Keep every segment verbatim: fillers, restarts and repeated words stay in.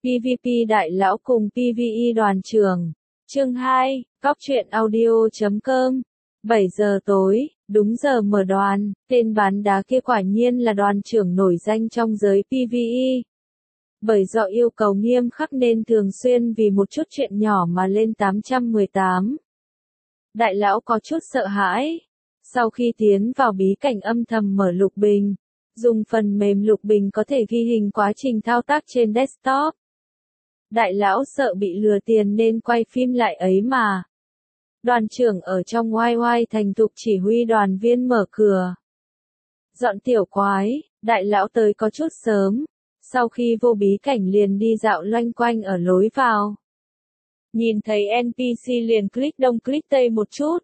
pê vê pê đại lão cùng pê vê e đoàn trưởng. Chương hai, Cóc truyện audio chấm com. bảy giờ tối, đúng giờ mở đoàn, tên bán đá kia quả nhiên là đoàn trưởng nổi danh trong giới pê vê e. Bởi do yêu cầu nghiêm khắc nên thường xuyên vì một chút chuyện nhỏ mà lên tám trăm mười tám. Đại lão có chút sợ hãi. Sau khi tiến vào bí cảnh âm thầm mở lục bình, dùng phần mềm lục bình có thể ghi hình quá trình thao tác trên desktop. Đại lão sợ bị lừa tiền nên quay phim lại ấy mà. Đoàn trưởng ở trong oai oai thành thục chỉ huy đoàn viên mở cửa. Dọn tiểu quái, đại lão tới có chút sớm. Sau khi vô bí cảnh liền đi dạo loanh quanh ở lối vào. Nhìn thấy en pê xê liền click đông click tây một chút.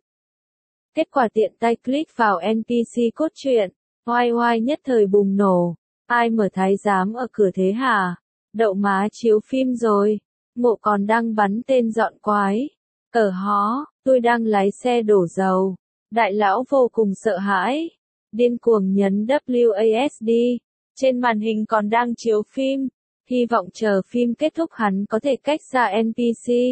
Kết quả tiện tay click vào en pê xê cốt truyện, oai oai nhất thời bùng nổ. Ai mở thái giám ở cửa thế hả? Đậu má chiếu phim rồi. Ngộ còn đang bắn tên dọn quái. Cờ hó, tôi đang lái xe đổ dầu. Đại lão vô cùng sợ hãi. Điên cuồng nhấn vê a ét đê. Trên màn hình còn đang chiếu phim. Hy vọng chờ phim kết thúc hắn có thể cách ra en pê xê.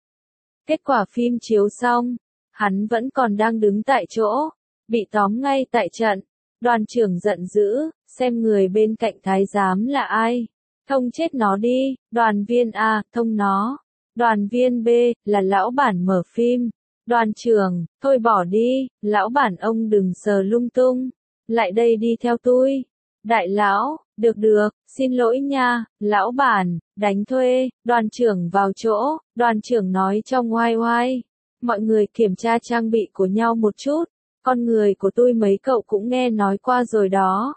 Kết quả phim chiếu xong. Hắn vẫn còn đang đứng tại chỗ. Bị tóm ngay tại trận. Đoàn trưởng giận dữ. Xem người bên cạnh thái giám là ai. Thông chết nó đi. Đoàn viên A, thông nó. Đoàn viên B, là lão bản mở phim. Đoàn trưởng, thôi bỏ đi. Lão bản ông đừng sờ lung tung. Lại đây đi theo tôi. Đại lão, được được, xin lỗi nha, lão bản, đánh thuê. Đoàn trưởng vào chỗ. Đoàn trưởng nói trong oai oai. Mọi người kiểm tra trang bị của nhau một chút. Con người của tôi mấy cậu cũng nghe nói qua rồi đó.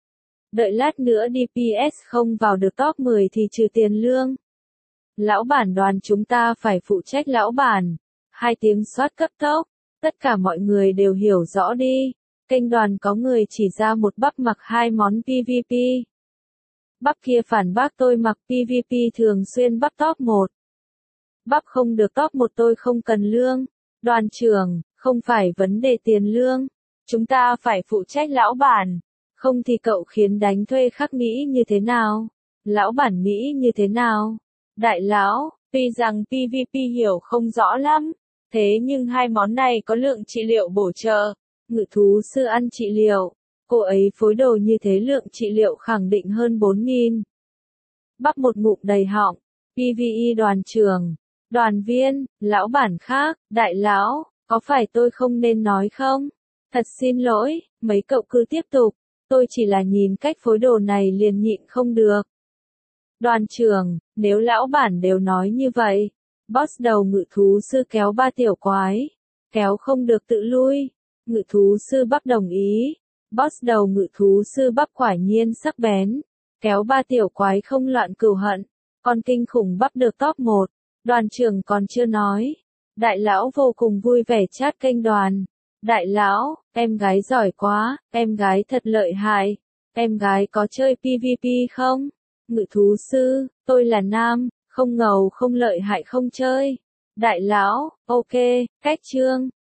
Đợi lát nữa đê pê ét không vào được top mười thì trừ tiền lương. Lão bản đoàn chúng ta phải phụ trách lão bản. Hai tiếng soát cấp tốc. Tất cả mọi người đều hiểu rõ đi. Kênh đoàn có người chỉ ra một bắp mặc hai món pê vê pê. Bắp kia phản bác tôi mặc pê vê pê thường xuyên bắp top một. Bắp không được top một tôi không cần lương. Đoàn trưởng, không phải vấn đề tiền lương. Chúng ta phải phụ trách lão bản. Không thì cậu khiến đánh thuê khác nghĩ như thế nào? Lão bản nghĩ như thế nào? Đại lão, tuy rằng pê vê pê hiểu không rõ lắm. Thế nhưng hai món này có lượng trị liệu bổ trợ. Ngự thú sư ăn trị liệu. Cô ấy phối đồ như thế lượng trị liệu khẳng định hơn bốn nghìn. Bắp một ngụm đầy họng. pê vê e đoàn trưởng. Đoàn viên, lão bản khác, đại lão, có phải tôi không nên nói không? Thật xin lỗi, mấy cậu cứ tiếp tục. Tôi chỉ là nhìn cách phối đồ này liền nhịn không được. Đoàn trưởng, nếu lão bản đều nói như vậy. Boss đầu ngự thú sư kéo ba tiểu quái. Kéo không được tự lui. Ngự thú sư bắp đồng ý. Boss đầu ngự thú sư bắp quả nhiên sắc bén. Kéo ba tiểu quái không loạn cừu hận. Con kinh khủng bắp được top một. Đoàn trưởng còn chưa nói. Đại lão vô cùng vui vẻ chat kênh đoàn. Đại lão, em gái giỏi quá, em gái thật lợi hại. Em gái có chơi pê vê pê không? Ngự thú sư, tôi là nam, không ngầu không lợi hại không chơi. Đại lão, ok, cách chương.